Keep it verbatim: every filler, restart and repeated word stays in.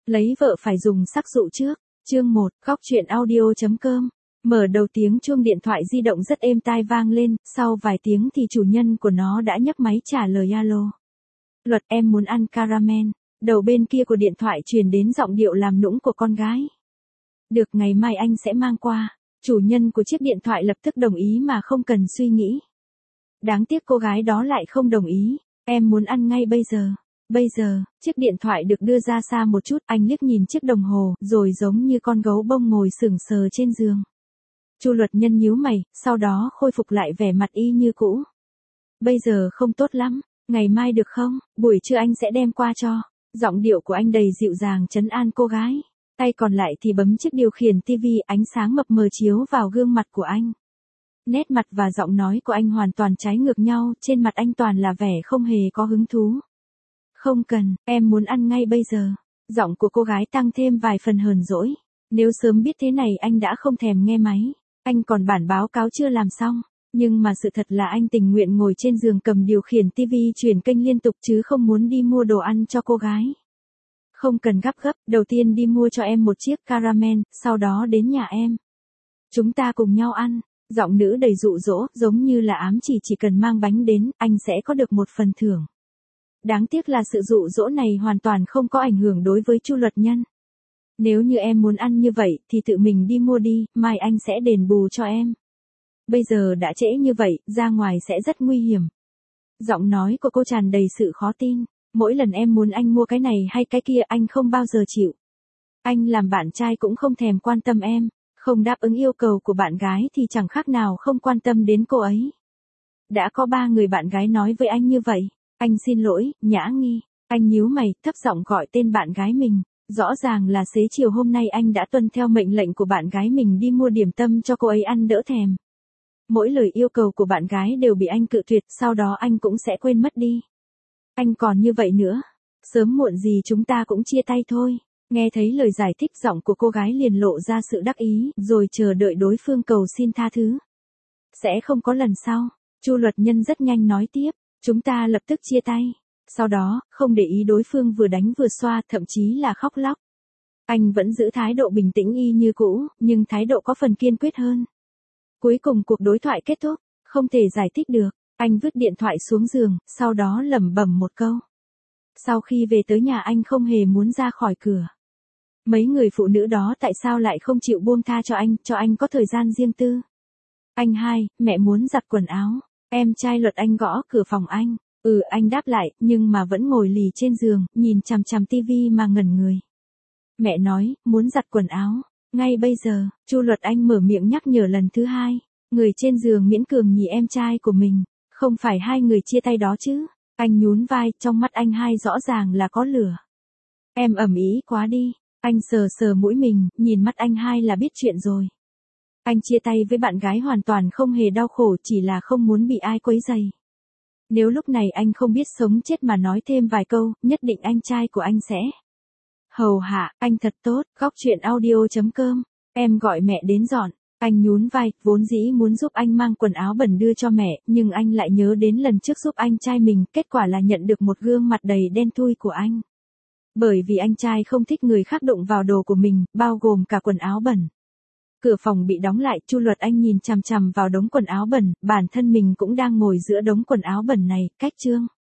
Lấy vợ phải dùng sắc dụ trước. Chương một, góc truyện audio chấm com. Mở đầu tiếng chuông điện thoại di động rất êm tai vang lên, sau vài tiếng thì chủ nhân của nó đã nhấc máy trả lời alo. Luật, em muốn ăn caramel. Đầu bên kia của điện thoại truyền đến giọng điệu làm nũng của con gái. Được, ngày mai anh sẽ mang qua. Chủ nhân của chiếc điện thoại lập tức đồng ý mà không cần suy nghĩ. Đáng tiếc cô gái đó lại không đồng ý. Em muốn ăn ngay bây giờ. Bây giờ, chiếc điện thoại được đưa ra xa một chút, anh liếc nhìn chiếc đồng hồ, rồi giống như con gấu bông ngồi sững sờ trên giường. Chu Luật Nhân nhíu mày, sau đó khôi phục lại vẻ mặt y như cũ. Bây giờ không tốt lắm, ngày mai được không? Buổi trưa anh sẽ đem qua cho. Giọng điệu của anh đầy dịu dàng trấn an cô gái. Tay còn lại thì bấm chiếc điều khiển tivi, ánh sáng mập mờ chiếu vào gương mặt của anh. Nét mặt và giọng nói của anh hoàn toàn trái ngược nhau, trên mặt anh toàn là vẻ không hề có hứng thú. Không cần, em muốn ăn ngay bây giờ. Giọng của cô gái tăng thêm vài phần hờn dỗi. Nếu sớm biết thế này anh đã không thèm nghe máy. Anh còn bản báo cáo chưa làm xong. Nhưng mà sự thật là anh tình nguyện ngồi trên giường cầm điều khiển tivi chuyển kênh liên tục chứ không muốn đi mua đồ ăn cho cô gái. Không cần gấp gấp, đầu tiên đi mua cho em một chiếc caramel, sau đó đến nhà em. Chúng ta cùng nhau ăn. Giọng nữ đầy dụ dỗ, giống như là ám chỉ chỉ cần mang bánh đến, anh sẽ có được một phần thưởng. Đáng tiếc là sự dụ dỗ này hoàn toàn không có ảnh hưởng đối với Chu Luật Nhân. Nếu như em muốn ăn như vậy thì tự mình đi mua đi, mai anh sẽ đền bù cho em. Bây giờ đã trễ như vậy, ra ngoài sẽ rất nguy hiểm. Giọng nói của cô tràn đầy sự khó tin. Mỗi lần em muốn anh mua cái này hay cái kia anh không bao giờ chịu. Anh làm bạn trai cũng không thèm quan tâm em. Không đáp ứng yêu cầu của bạn gái thì chẳng khác nào không quan tâm đến cô ấy. Đã có ba người bạn gái nói với anh như vậy. Anh xin lỗi, Nhã Nghi. Anh nhíu mày, thấp giọng gọi tên bạn gái mình. Rõ ràng là xế chiều hôm nay anh đã tuân theo mệnh lệnh của bạn gái mình đi mua điểm tâm cho cô ấy ăn đỡ thèm. Mỗi lời yêu cầu của bạn gái đều bị anh cự tuyệt, sau đó anh cũng sẽ quên mất đi. Anh còn như vậy nữa. Sớm muộn gì chúng ta cũng chia tay thôi. Nghe thấy lời giải thích, giọng của cô gái liền lộ ra sự đắc ý, rồi chờ đợi đối phương cầu xin tha thứ. Sẽ không có lần sau. Chu Luật Nhân rất nhanh nói tiếp. Chúng ta lập tức chia tay. Sau đó, không để ý đối phương vừa đánh vừa xoa, thậm chí là khóc lóc. Anh vẫn giữ thái độ bình tĩnh y như cũ, nhưng thái độ có phần kiên quyết hơn. Cuối cùng cuộc đối thoại kết thúc, không thể giải thích được. Anh vứt điện thoại xuống giường, sau đó lẩm bẩm một câu. Sau khi về tới nhà anh không hề muốn ra khỏi cửa. Mấy người phụ nữ đó tại sao lại không chịu buông tha cho anh, cho anh có thời gian riêng tư. Anh hai, mẹ muốn giặt quần áo. Em trai Luật Anh gõ cửa phòng anh. Ừ, anh đáp lại, nhưng mà vẫn ngồi lì trên giường, nhìn chằm chằm tivi mà ngẩn người. Mẹ nói, muốn giặt quần áo. Ngay bây giờ, Chu Luật Anh mở miệng nhắc nhở lần thứ hai. Người trên giường miễn cường nhìn em trai của mình. Không phải hai người chia tay đó chứ. Anh nhún vai, trong mắt anh hai rõ ràng là có lửa. Em ầm ĩ quá đi. Anh sờ sờ mũi mình, nhìn mắt anh hai là biết chuyện rồi. Anh chia tay với bạn gái hoàn toàn không hề đau khổ, chỉ là không muốn bị ai quấy rầy. Nếu lúc này anh không biết sống chết mà nói thêm vài câu, nhất định anh trai của anh sẽ hầu hạ anh thật tốt. Góc truyện audio chấm com. Em gọi mẹ đến dọn. Anh nhún vai, vốn dĩ muốn giúp anh mang quần áo bẩn đưa cho mẹ, nhưng anh lại nhớ đến lần trước giúp anh trai mình, kết quả là nhận được một gương mặt đầy đen thui của anh. Bởi vì anh trai không thích người khác đụng vào đồ của mình, bao gồm cả quần áo bẩn. Cửa phòng bị đóng lại, Chu Luật Anh nhìn chằm chằm vào đống quần áo bẩn, bản thân mình cũng đang ngồi giữa đống quần áo bẩn này, cách chương.